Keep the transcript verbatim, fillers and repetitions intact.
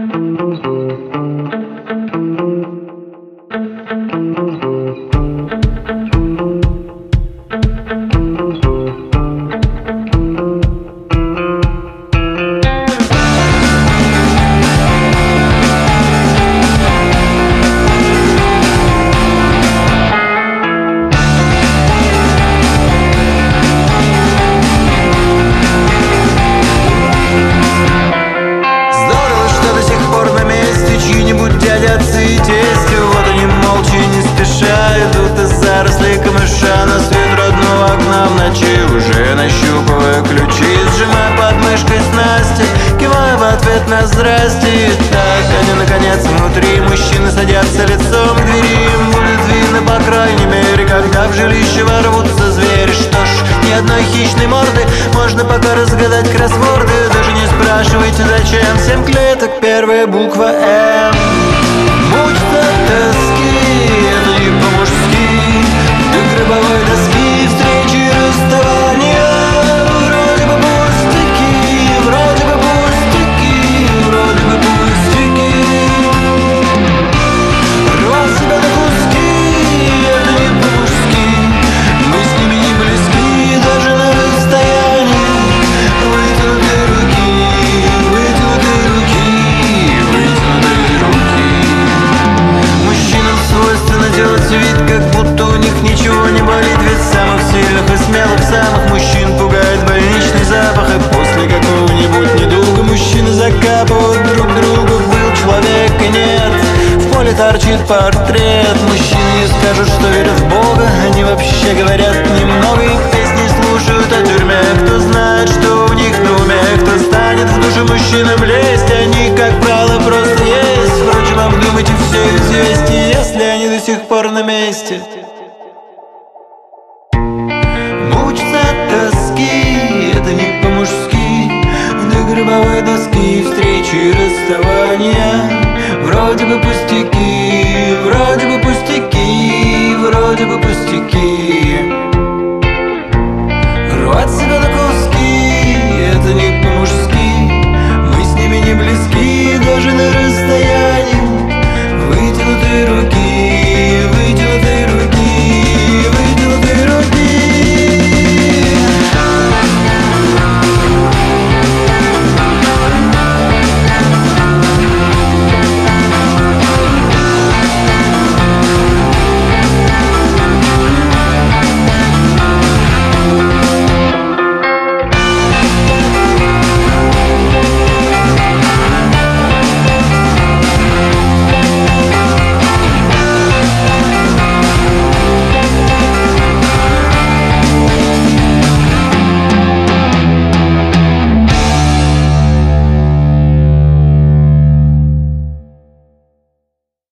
Отцы и тести, вот они молча не спеша идут из зарослей камыша на свет родного окна в ночи, уже нащупывая ключи, сжимая под мышкой снасти, кивая в ответ на здрасте. И так они наконец внутри, мужчины садятся лицом к двери, им будет видно по крайней мере, когда в жилище ворвутся звери. Что ж, ни одной хищной морды, можно пока разгадать кроссворды. Даже не спрашивайте зачем, семь клеток, первая буква М. Мучиться от тоски, это не по-мужски, до гробовой доски встречи и расставания. Вроде бы пустяки, вроде бы пустяки, вроде бы пустяки. Рвать себя на куски, это не по-мужски, мы с ними не близки, даже на расстоянии. Вытянутые руки, вытянутые руки, вытянутые руки. Мужчинам свойственно делать вид, как будто у них ничего не болит, ведь самых сильных и смелых самых мужчин пугает больничный запах. И после какого-нибудь недуга мужчины закапывают друг друга. Был человек и нет, в поле торчит портрет. Мужчины не скажут, что верят в Бога, они вообще говорят немного и песни слушают о тюрьме. Кто знает, что у них на уме, кто станет в душу мужчинам лезть, они, как правило, просто есть. Впрочем, обдумайте все известие, если они до сих пор на месте. Мучиться от тоски, это не по-мужски, до гробовой доски встречи и расставания. Вроде бы пустяки, вроде бы пустяки, вроде бы пустяки. Рвать себя на куски.